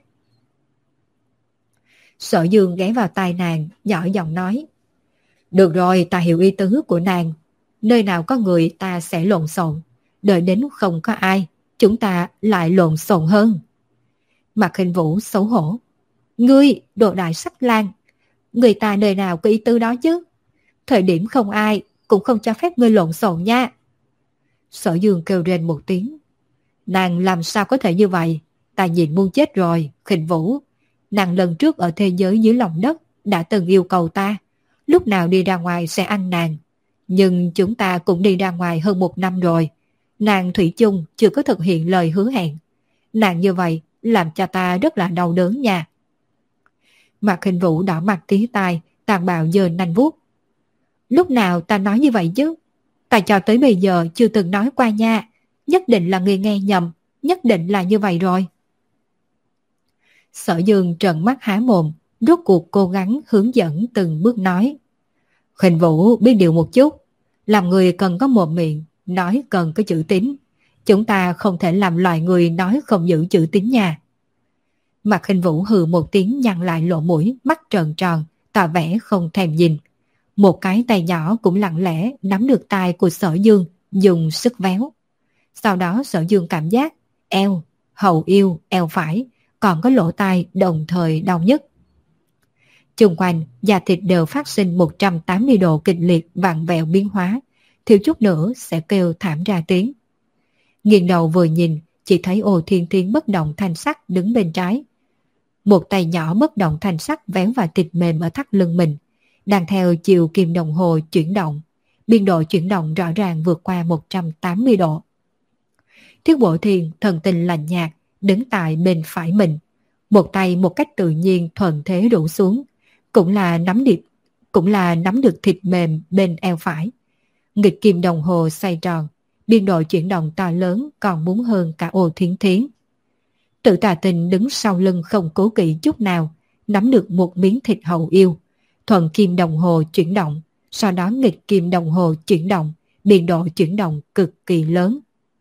Sở Dương ghé vào tai nàng, nhỏ giọng nói. Được rồi, ta hiểu ý tứ của nàng. Nơi nào có người ta sẽ lộn xộn, đợi đến không có ai, chúng ta lại lộn xộn hơn. Mạc Khinh Vũ xấu hổ. Ngươi, đồ đại sắc lang, người ta nơi nào có ý tứ đó chứ? Thời điểm không ai, cũng không cho phép ngươi lộn xộn nha. Sở Dương kêu rên một tiếng. Nàng làm sao có thể như vậy? Ta nhìn muốn chết rồi, Khinh Vũ. Nàng lần trước ở thế giới dưới lòng đất đã từng yêu cầu ta, lúc nào đi ra ngoài sẽ ăn nàng. Nhưng chúng ta cũng đi ra ngoài hơn một năm rồi. Nàng thủy chung chưa có thực hiện lời hứa hẹn. Nàng như vậy làm cho ta rất là đau đớn nha. Mạc Khinh Vũ đỏ mặt tía tai, tàn bạo giơ nanh vuốt. Lúc nào ta nói như vậy chứ? Ta cho tới bây giờ chưa từng nói qua nha. Nhất định là người nghe nhầm, nhất định là như vậy rồi. Sở Dương trợn mắt há mồm, rốt cuộc cố gắng hướng dẫn từng bước nói. Khinh Vũ biết điều một chút, làm người cần có mồm miệng, nói cần có chữ tín. Chúng ta không thể làm loài người nói không giữ chữ tín nha. Mạc Khinh Vũ hừ một tiếng, nhăn lại lỗ mũi, mắt tròn tròn, tỏ vẻ không thèm nhìn. Một cái tay nhỏ cũng lặng lẽ nắm được tay của Sở Dương, dùng sức véo. Sau đó Sở Dương cảm giác eo, hậu yêu, eo phải, còn có lỗ tai đồng thời đau nhức. Chung quanh, da thịt đều phát sinh một trăm tám mươi độ kịch liệt vặn vẹo biến hóa, thiếu chút nữa sẽ kêu thảm ra tiếng. Nghiêng đầu vừa nhìn, chỉ thấy Ô Thiên Thiên bất động thanh sắc đứng bên trái. Một tay nhỏ bất động thanh sắc véo vào thịt mềm ở thắt lưng mình, đang theo chiều kim đồng hồ chuyển động. Biên độ chuyển động rõ ràng vượt qua một trăm tám mươi độ. Thiết Bộ Thiên thần tình lạnh nhạt, đứng tại bên phải mình. Một tay một cách tự nhiên thuận thế rủ xuống, cũng là nắm được, cũng là nắm được thịt mềm bên eo phải. Nghịch kim đồng hồ xoay tròn, biên độ chuyển động to lớn còn muốn hơn cả Ô Thiên Thiến. Tự Tà Tình đứng sau lưng không cố kỵ chút nào, nắm được một miếng thịt hậu yêu. Thuận kim đồng hồ chuyển động, sau đó nghịch kim đồng hồ chuyển động, biên độ chuyển động cực kỳ lớn.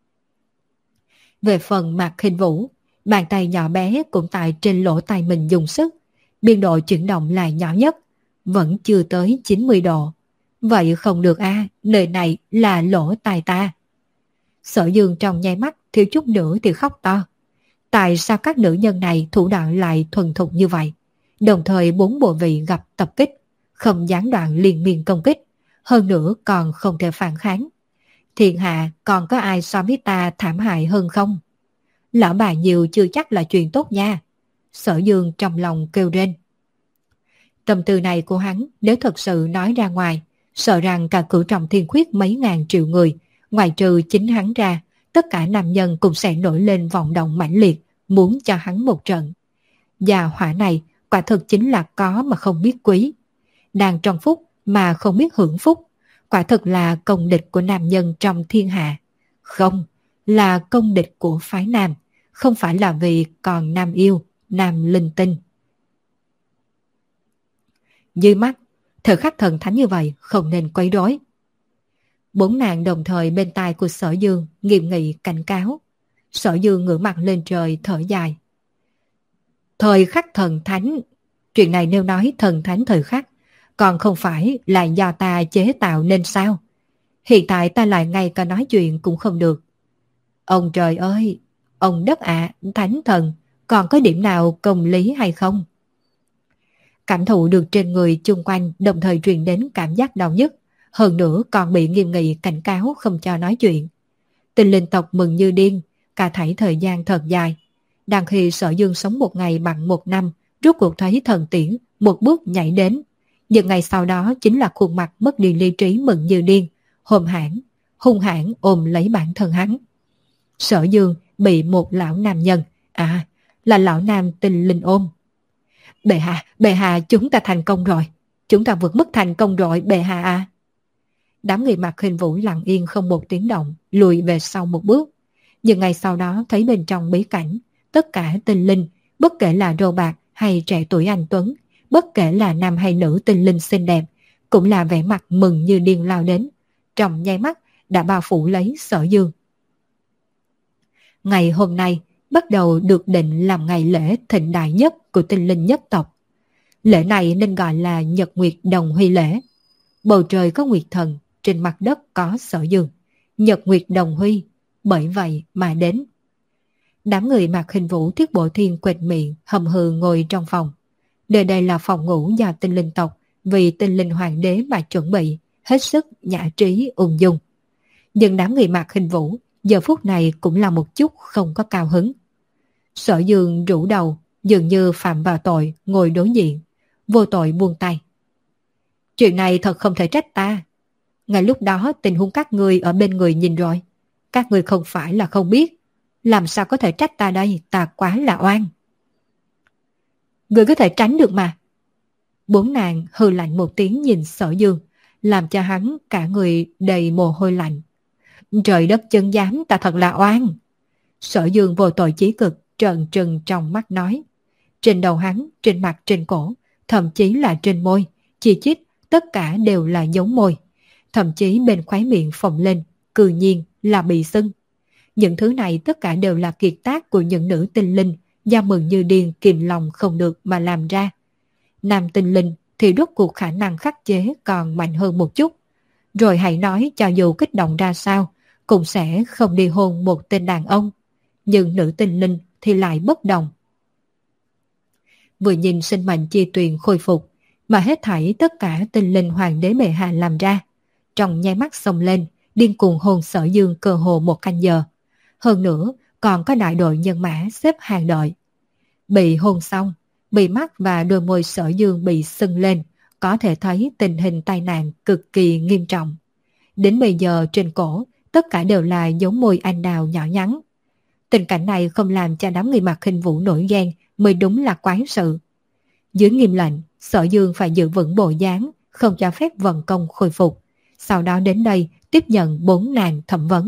Về phần Mạc Khinh Vũ, bàn tay nhỏ bé cũng tại trên lỗ tai mình dùng sức, biên độ chuyển động là nhỏ nhất, vẫn chưa tới chín mươi độ. Vậy không được a, à, nơi này là lỗ tai ta. Sở Dương trong nháy mắt thiếu chút nữa thì khóc to. Tại sao các nữ nhân này thủ đoạn lại thuần thục như vậy? Đồng thời bốn bộ vị gặp tập kích, không gián đoạn liên miên công kích, hơn nữa còn không thể phản kháng. Thiên hạ còn có ai so với ta thảm hại hơn không? Lão bà nhiều chưa chắc là chuyện tốt nha. Sở Dương trong lòng kêu rên. Tâm tư này của hắn nếu thật sự nói ra ngoài, sợ rằng cả cửu trọng thiên khuyết mấy ngàn triệu người, ngoài trừ chính hắn ra, tất cả nam nhân cũng sẽ nổi lên vọng động mãnh liệt, muốn cho hắn một trận. Và hỏa này quả thực chính là có mà không biết quý. Đang trong phúc mà không biết hưởng phúc, quả thực là công địch của nam nhân trong thiên hạ. Không, là công địch của phái nam, không phải là vì còn nam yêu, nam linh tinh. Dưới mắt, thời khắc thần thánh như vậy không nên quấy rối. Bốn nàng đồng thời bên tai của Sở Dương nghiêm nghị cảnh cáo. Sở Dương ngửa mặt lên trời thở dài. Thời khắc thần thánh, chuyện này nếu nói thần thánh thời khắc, còn không phải là do ta chế tạo nên sao? Hiện tại ta lại ngay cả nói chuyện cũng không được. Ông trời ơi, ông đất ạ, à, thánh thần, còn có điểm nào công lý hay không? Cảm thụ được trên người chung quanh đồng thời truyền đến cảm giác đau nhức, hơn nữa còn bị nghiêm nghị cảnh cáo không cho nói chuyện. Tinh linh tộc mừng như điên, cả thảy thời gian thật dài. Đang khi Sở Dương sống một ngày bằng một năm, rốt cuộc thấy thần tiễn một bước nhảy đến. Nhưng ngày sau đó chính là khuôn mặt mất đi lý trí mừng như điên, hồn hãn, hung hãn ôm lấy bản thân hắn. Sở Dương bị một lão nam nhân, à, là lão nam tinh linh ôm. Bệ hạ, bệ hạ, chúng ta thành công rồi. Chúng ta vượt mức thành công rồi, bệ hạ à. Đám người Mạc Khinh Vũ lặng yên không một tiếng động, lùi về sau một bước. Nhưng ngày sau đó thấy bên trong bí cảnh, tất cả tinh linh, bất kể là râu bạc hay trẻ tuổi anh Tuấn, bất kể là nam hay nữ tinh linh xinh đẹp, cũng là vẻ mặt mừng như điên lao đến. Trong nháy mắt đã bao phủ lấy Sở Dương. Ngày hôm nay bắt đầu được định làm ngày lễ thịnh đại nhất của tinh linh nhất tộc. Lễ này nên gọi là Nhật Nguyệt Đồng Huy lễ. Bầu trời có nguyệt thần, trên mặt đất có Sở Dương. Nhật Nguyệt Đồng Huy, bởi vậy mà đến. Đám người mặc hình vũ Thiết Bộ Thiên quệt miệng hầm hừ ngồi trong phòng. Nơi đây là phòng ngủ do tinh linh tộc vì tinh linh hoàng đế mà chuẩn bị, hết sức nhã trí ung dung. Nhưng đám người mặc hình vũ giờ phút này cũng là một chút không có cao hứng. Sở Dương rũ đầu, dường như phạm vào tội, ngồi đối diện, vô tội buông tay. Chuyện này thật không thể trách ta. Ngay lúc đó tình huống các người ở bên người nhìn rồi. Các người không phải là không biết. Làm sao có thể trách ta đây, ta quá là oan. Người có thể tránh được mà. Bốn nàng hừ lạnh một tiếng nhìn Sở Dương, làm cho hắn cả người đầy mồ hôi lạnh. Trời đất chân giám, ta thật là oan. Sở Dương vô tội chí cực, trợn trừng trong mắt nói. Trên đầu hắn, trên mặt, trên cổ, thậm chí là trên môi, chi chít, tất cả đều là dấu môi. Thậm chí bên khóe miệng phồng lên, cư nhiên là bị sưng. Những thứ này tất cả đều là kiệt tác của những nữ tinh linh do Mừng Như Điên kìm lòng không được mà làm ra. Nam tinh linh thì rốt cuộc khả năng khắc chế còn mạnh hơn một chút. Rồi hãy nói cho dù kích động ra sao, cũng sẽ không đi hôn một tên đàn ông. Nhưng nữ tinh linh thì lại bất đồng. Vừa nhìn sinh mệnh chi tuyền khôi phục, mà hết thảy tất cả tinh linh hoàng đế bệ hạ làm ra. Trong nháy mắt xông lên, điên cuồng hôn Sở Dương cơ hồ một canh giờ. Hơn nữa, còn có đại đội nhân mã xếp hàng đợi. Bị hôn xong, bị mắt và đôi môi Sở Dương bị sưng lên, có thể thấy tình hình tai nạn cực kỳ nghiêm trọng. Đến bây giờ trên cổ, tất cả đều là dấu môi anh đào nhỏ nhắn. Tình cảnh này không làm cho đám người mặc hình vũ nổi ghen mới đúng là quái sự. Dưới nghiêm lệnh, Sở Dương phải giữ vững bộ dáng, không cho phép vận công khôi phục. Sau đó đến đây tiếp nhận bốn nàng thẩm vấn.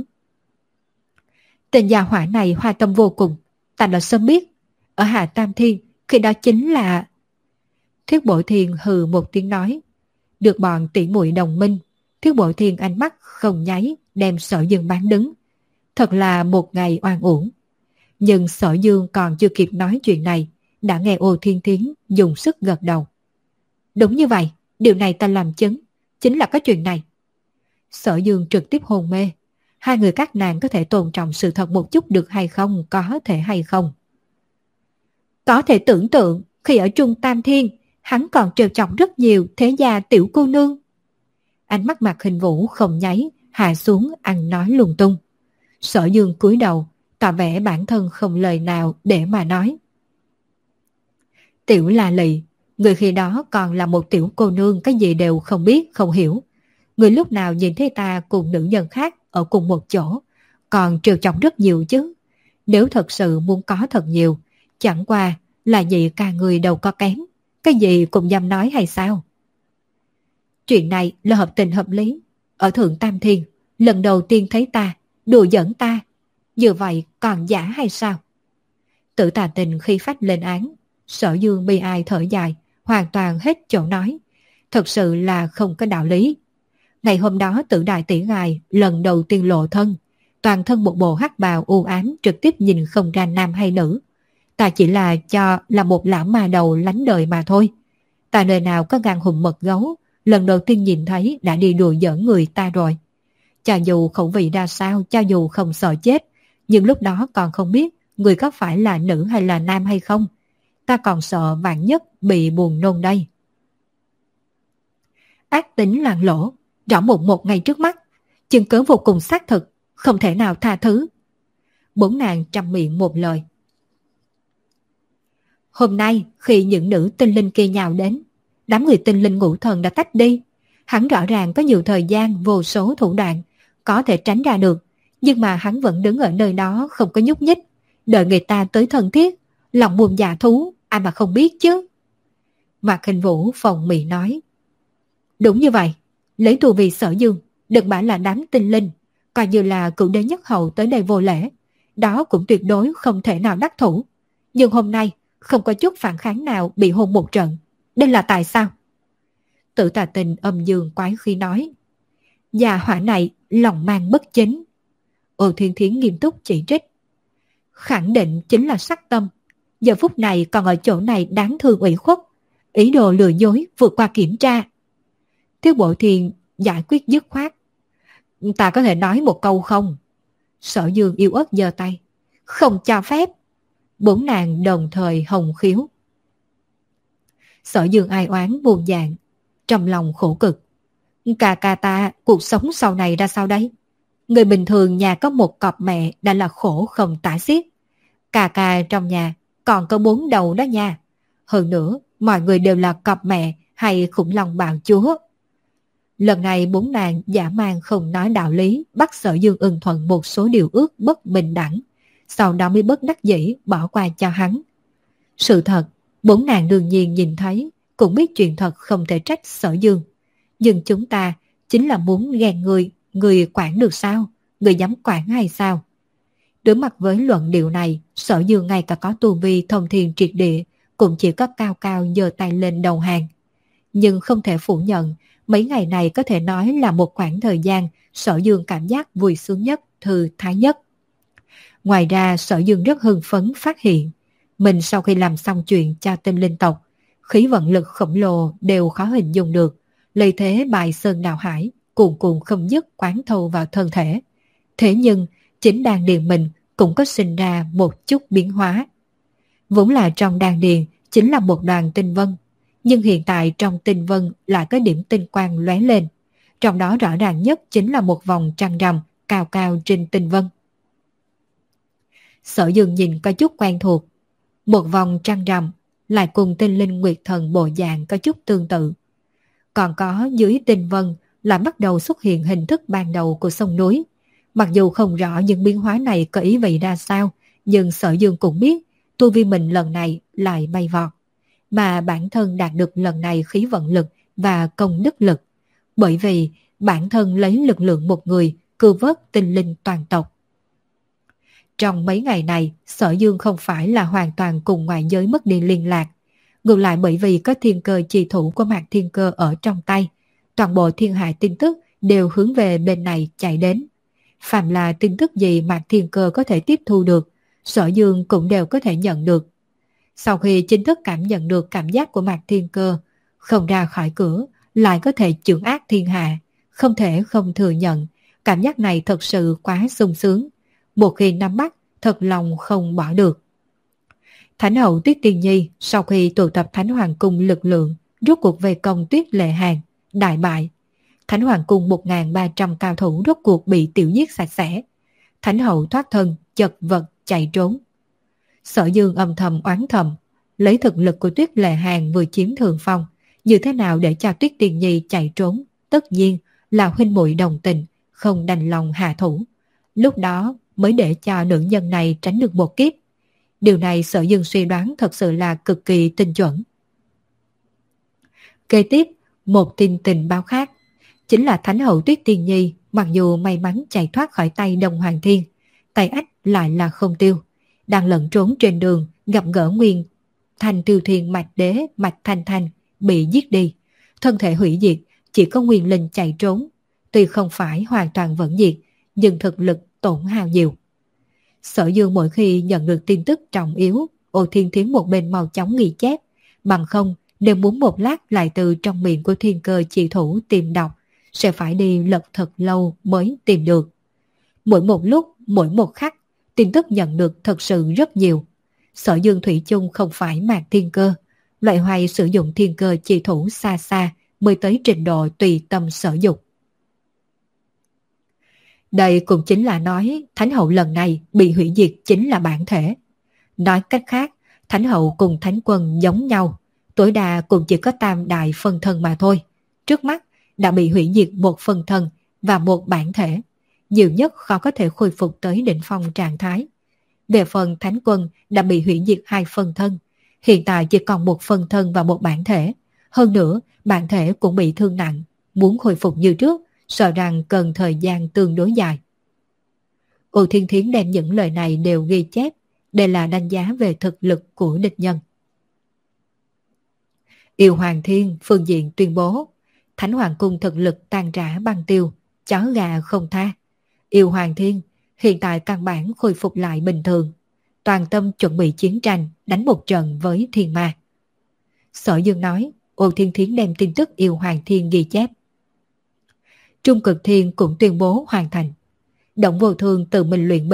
Tên gia hỏa này hoa tâm vô cùng, ta đã sớm biết. Ở Hạ Tam Thiên, khi đó chính là... Thiết Bộ Thiên hừ một tiếng nói. Được bọn tỷ muội đồng minh, Thiết Bộ Thiên ánh mắt không nháy, đem Sở Dương bán đứng. Thật là một ngày oan uổng. Nhưng Sở Dương còn chưa kịp nói chuyện này, đã nghe Ô Thiên Thiến dùng sức gật đầu. Đúng như vậy, điều này ta làm chứng, chính là có chuyện này. Sở Dương trực tiếp hôn mê. Hai người các nàng có thể tôn trọng sự thật một chút được hay không, có thể hay không? Có thể tưởng tượng, khi ở Trung Tam Thiên, hắn còn trêu chọc rất nhiều thế gia tiểu cô nương. Ánh mắt Mạc Hình Vũ không nháy, hạ xuống ăn nói lung tung. Sở Dương cúi đầu, tỏ vẻ bản thân không lời nào để mà nói. Tiểu La Lị, người khi đó còn là một tiểu cô nương, cái gì đều không biết, không hiểu. Người lúc nào nhìn thấy ta cùng nữ nhân khác ở cùng một chỗ, còn trêu chọc rất nhiều chứ. Nếu thật sự muốn có thật nhiều, chẳng qua là nhị ca người đầu có kém, cái gì cũng dám nói hay sao? Chuyện này là hợp tình hợp lý. Ở Thượng Tam Thiên, lần đầu tiên thấy ta, đùa giỡn ta, như vậy còn giả hay sao? Tử Tà Tình khi phách lên án, Sở Dương bi ai thở dài, hoàn toàn hết chỗ nói. Thật sự là không có đạo lý. Ngày hôm đó Tử Đại tỷ ngài lần đầu tiên lộ thân, toàn thân một bộ hắc bào u ám, trực tiếp nhìn không ra nam hay nữ. Ta chỉ là cho là một lão ma đầu lánh đời mà thôi. Ta nơi nào có gan hùm mật gấu, lần đầu tiên nhìn thấy đã đi đùa giỡn người ta rồi. Cho dù khẩu vị ra sao, cho dù không sợ chết, nhưng lúc đó còn không biết người có phải là nữ hay là nam hay không. Ta còn sợ vạn nhất bị buồn nôn đây. Ác tính làng lỗ, rõ một một ngày trước mắt, chứng cứ vô cùng xác thực, không thể nào tha thứ. Bốn nàng trăm miệng một lời. Hôm nay khi những nữ tinh linh kia nhào đến, đám người tinh linh ngũ thần đã tách đi. Hắn rõ ràng có nhiều thời gian, vô số thủ đoạn, có thể tránh ra được, nhưng mà hắn vẫn đứng ở nơi đó không có nhúc nhích, đợi người ta tới thân thiết, lòng buồn dạ thú, ai mà không biết chứ. Mạc Hình Vũ phòng mị nói. Đúng như vậy, lấy thù vì Sở Dương, đừng bảo là đám tinh linh, coi như là cựu đế nhất hầu tới đây vô lễ, đó cũng tuyệt đối không thể nào đắc thủ. Nhưng hôm nay không có chút phản kháng nào, bị hôn một trận, đây là tại sao? Tử Tà Tình âm dương quái khí nói. Già hỏa này lòng mang bất chính. Ô Thiên Thiến nghiêm túc chỉ trích. Khẳng định chính là sắc tâm, giờ phút này còn ở chỗ này đáng thương ủy khuất, ý đồ lừa dối vượt qua kiểm tra. Thiếu Bộ Thiên giải quyết dứt khoát. Ta có thể nói một câu không? Sở Dương yếu ớt giơ tay. Không cho phép. Bốn nàng đồng thời hồng khiếu. Sở Dương ai oán buồn dạng, trong lòng khổ cực. Cà cà ta, cuộc sống sau này ra sao đây? Người bình thường nhà có một cọp mẹ đã là khổ không tả xiết. Cà cà trong nhà còn có bốn đầu đó nha. Hơn nữa, mọi người đều là cọp mẹ hay khủng long bạo chúa. Lần này bốn nàng giả mang không nói đạo lý, bắt Sở Dương ưng thuận một số điều ước bất bình đẳng, sau đó mới bất đắc dĩ bỏ qua cho hắn. Sự thật, bốn nàng đương nhiên nhìn thấy, cũng biết chuyện thật không thể trách Sở Dương. Nhưng chúng ta chính là muốn ghen người, người quản được sao? Người dám quản hay sao? Đối mặt với luận điệu này, Sở Dương ngay cả có tu vi thông thiên triệt địa, cũng chỉ có cao cao giơ tay lên đầu hàng. Nhưng không thể phủ nhận, mấy ngày này có thể nói là một khoảng thời gian Sở Dương cảm giác vui sướng nhất, thư thái nhất. Ngoài ra, Sở Dương rất hưng phấn phát hiện, mình sau khi làm xong chuyện cho tinh linh tộc, khí vận lực khổng lồ đều khó hình dung được, lấy thế bài sơn đào hải, cuồn cuộn không dứt quán thâu vào thân thể. Thế nhưng, chính đan điền mình cũng có sinh ra một chút biến hóa. Vốn là trong đan điền chính là một đoàn tinh vân, nhưng hiện tại trong tinh vân lại có điểm tinh quang lóe lên. Trong đó rõ ràng nhất chính là một vòng trăng rằm cao cao trên tinh vân. Sở Dương nhìn có chút quen thuộc. Một vòng trăng rằm lại cùng tinh linh nguyệt thần bộ dạng có chút tương tự. Còn có dưới tinh vân là bắt đầu xuất hiện hình thức ban đầu của sông núi. Mặc dù không rõ những biến hóa này có ý vị ra sao, nhưng Sở Dương cũng biết tu vi mình lần này lại bay vọt. Mà bản thân đạt được lần này khí vận lực và công đức lực. Bởi vì bản thân lấy lực lượng một người cứu vớt tinh linh toàn tộc. Trong mấy ngày này, Sở Dương không phải là hoàn toàn cùng ngoại giới mất đi liên lạc. Ngược lại bởi vì có thiên cơ chi thủ của Mạc Thiên Cơ ở trong tay, toàn bộ thiên hạ tin tức đều hướng về bên này chạy đến. Phàm là tin tức gì Mạc Thiên Cơ có thể tiếp thu được, Sở Dương cũng đều có thể nhận được. Sau khi chính thức cảm nhận được cảm giác của Mạc Thiên Cơ, không ra khỏi cửa, lại có thể chưởng ác thiên hạ, không thể không thừa nhận, cảm giác này thật sự quá sung sướng. Một khi nắm bắt, thật lòng không bỏ được. Thánh hậu Tuyết Tiên Nhi sau khi tụ tập Thánh Hoàng Cung lực lượng, rốt cuộc về công Tuyết Lệ Hàn, đại bại. Thánh Hoàng Cung một nghìn ba trăm cao thủ rốt cuộc bị tiểu giết sạch sẽ. Thánh hậu thoát thân, chật vật chạy trốn. Sở Dương âm thầm oán thầm, lấy thực lực của Tuyết Lệ Hàn vừa chiếm thượng phong, như thế nào để cho Tuyết Tiên Nhi chạy trốn, tất nhiên là huynh muội đồng tình, không đành lòng hạ thủ. Lúc đó mới để cho nữ nhân này tránh được một kiếp. Điều này Sở Dương suy đoán thật sự là cực kỳ tinh chuẩn. Kế tiếp, một tin tình báo khác, chính là Thánh hậu Tuyết Tiên Nhi mặc dù may mắn chạy thoát khỏi tay Đông Hoàng Thiên, tay ách lại là không tiêu. Đang lẫn trốn trên đường, gặp gỡ Nguyên Thanh Tiêu Thiên Mạch Đế Mạch Thanh Thanh bị giết đi. Thân thể hủy diệt, chỉ có Nguyên Linh chạy trốn. Tuy không phải hoàn toàn vẫn diệt, nhưng thực lực tổn hao nhiều. Sở Dương mỗi khi nhận được tin tức trọng yếu, Ô Thiên Thiến một bên mau chóng ghi chép, bằng không nếu muốn một lát lại từ trong miệng của thiên cơ chỉ thủ tìm đọc, sẽ phải đi lật thật lâu mới tìm được. Mỗi một lúc, mỗi một khắc, tin tức nhận được thật sự rất nhiều. Sở Dương thủy chung không phải Mạc Thiên Cơ, loại hoài sử dụng thiên cơ chỉ thủ xa xa mới tới trình độ tùy tâm sở dục. Đây cũng chính là nói Thánh hậu lần này bị hủy diệt chính là bản thể. Nói cách khác, Thánh hậu cùng Thánh quân giống nhau, tối đa cũng chỉ có tam đại phân thân mà thôi. Trước mắt đã bị hủy diệt một phân thân và một bản thể, nhiều nhất khó có thể khôi phục tới đỉnh phong trạng thái. Về phần Thánh quân đã bị hủy diệt hai phân thân, hiện tại chỉ còn một phân thân và một bản thể. Hơn nữa, bản thể cũng bị thương nặng, muốn khôi phục như trước, sợ rằng cần thời gian tương đối dài. Ô Thiên Thiến đem những lời này đều ghi chép, đây là đánh giá về thực lực của địch nhân. Yêu Hoàng Thiên phương diện tuyên bố, Thánh Hoàng Cung thực lực tan rã băng tiêu, chó gà không tha. Yêu Hoàng Thiên hiện tại căn bản khôi phục lại bình thường, toàn tâm chuẩn bị chiến tranh, đánh một trận với thiên ma. Sở Dương nói, Ô Thiên Thiến đem tin tức Yêu Hoàng Thiên ghi chép. Trung Cực Thiên cũng tuyên bố hoàn thành. Động Vô Thương tự mình luyện binh,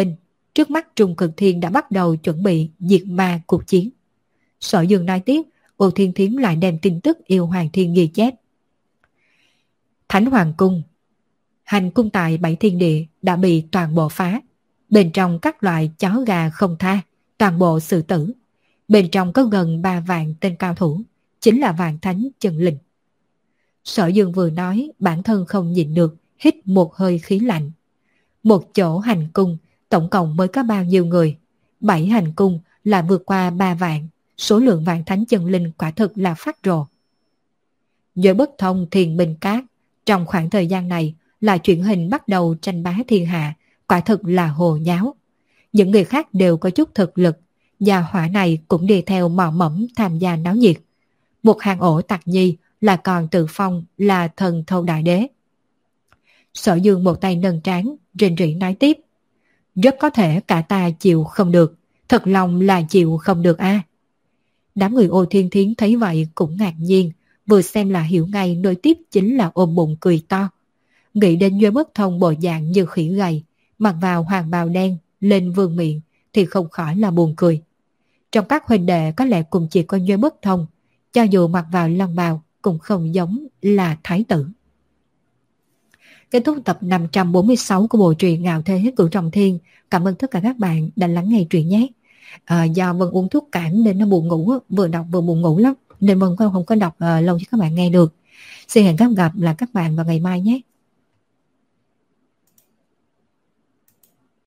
Trước mắt Trung Cực Thiên đã bắt đầu chuẩn bị diệt ma cuộc chiến. Sở Dương nói tiếp, Ô Thiên Thiến lại đem tin tức yêu Hoàng Thiên ghi chép. Thánh Hoàng Cung, hành cung tại Bảy Thiên Địa đã bị toàn bộ phá. Bên trong các loại chó gà không tha, toàn bộ xử tử. Bên trong có gần ba vạn tên cao thủ, chính là vạn thánh chân linh. Sở Dương vừa nói, bản thân không nhịn được, hít một hơi khí lạnh. Một chỗ hành cung, tổng cộng mới có bao nhiêu người? Bảy hành cung là vượt qua ba vạn, số lượng vạn thánh chân linh quả thực là phát rồ. Giữa bất thông thiền bình cát, trong khoảng thời gian này là truyền hình bắt đầu tranh bá thiên hạ, quả thực là hồ nháo. Những người khác đều có chút thực lực, gia hỏa này cũng đi theo mò mẫm tham gia náo nhiệt. Một hàng ổ tặc nhi là còn tự phong là thần thâu đại đế. Sở Dương một tay nâng trán, rên rỉ nói tiếp. Rất có thể cả ta chịu không được, thật lòng là chịu không được a. À. Đám người Ô Thiên Thiến thấy vậy cũng ngạc nhiên, vừa xem là hiểu ngay nối tiếp chính là ôm bụng cười to. Nghĩ đến Duy Bất Thông bộ dạng như khỉ gầy, mặc vào hoàng bào đen, lên vương miệng thì không khỏi là buồn cười. Trong các huynh đệ có lẽ cũng chỉ có Duy Bất Thông, cho dù mặc vào long bào cũng không giống là thái tử. Kết thúc tập năm trăm bốn mươi sáu của bộ truyện Ngạo Thế Cửu Trọng Thiên. Cảm ơn tất cả các bạn đã lắng nghe truyện nhé. À, do Vân uống thuốc cảm nên nó buồn ngủ, vừa đọc vừa buồn ngủ lắm, nên Vân không có đọc uh, lâu cho các bạn nghe được. Xin hẹn gặp gặp là các bạn vào ngày mai nhé.